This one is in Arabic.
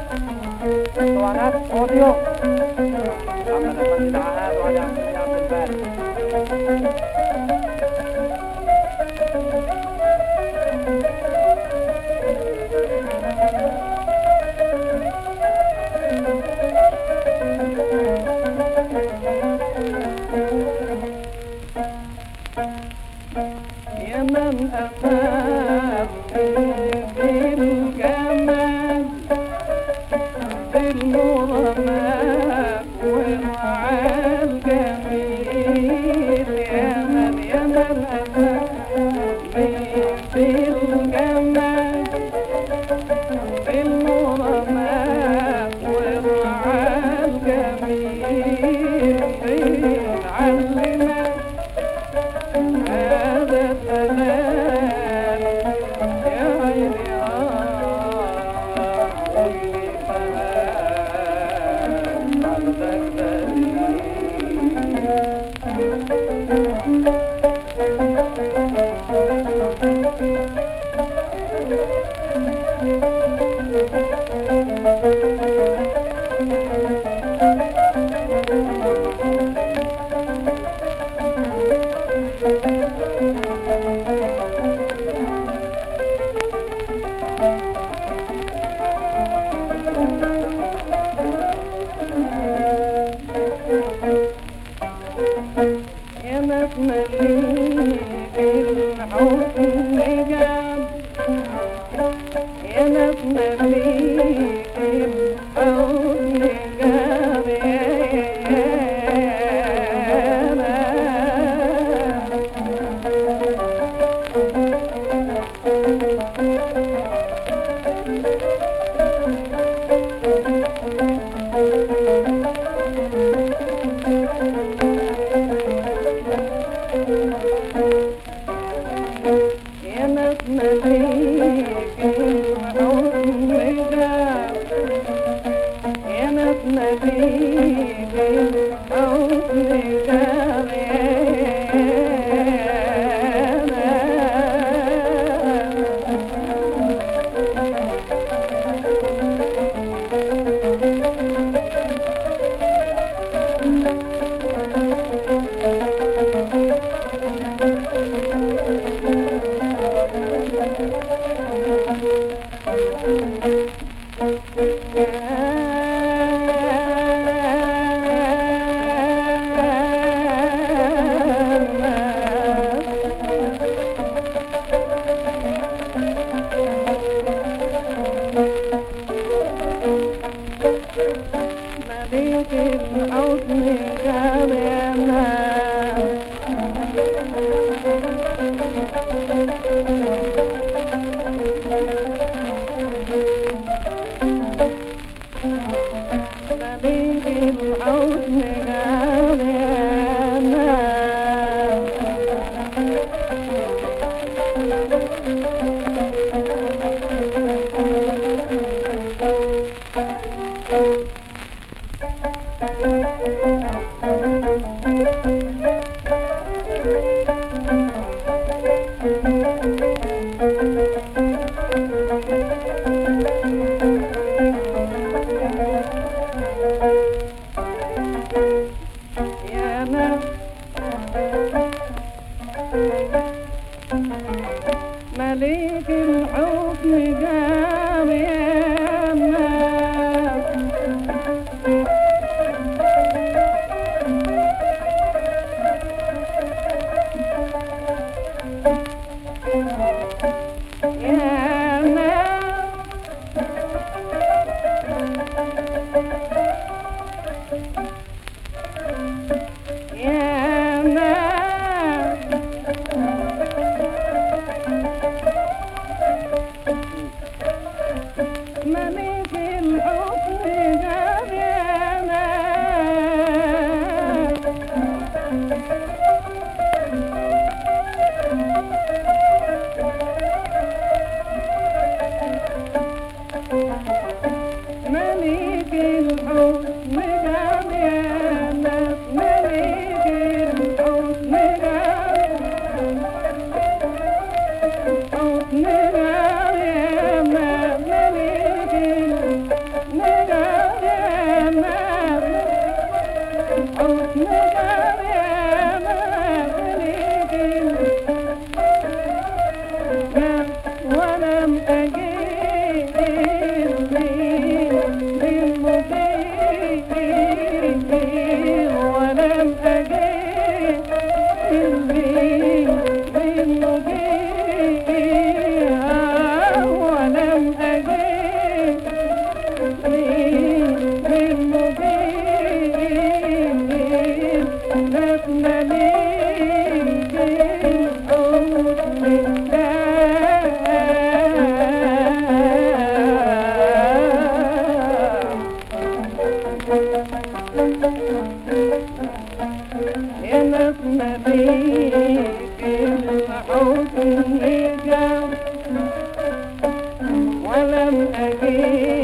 اسطوانات اوديو محمد المجيد عهاد وعلي عبد الباري. يا من أفاق بالجمال بالمرمى ومع الجميل، يا من أفاق بالجمال بالمرمى ومع الجميل، علمنا هذا الحنان يا عيني عيني فهان عندك يا متملي بالحسن جاب، يا متملي بالحسن جاب، يا متملي بالحسن جاب، يا متملي بالحسن جاب، مليك الحسن جاب يا مليك الحسن جاب يا مليك الحسن جاب يا مليك الحسن جاب مليك الحسن جاب يا مليك الحسن جاب الحسن جاب يا مليك ولم أجد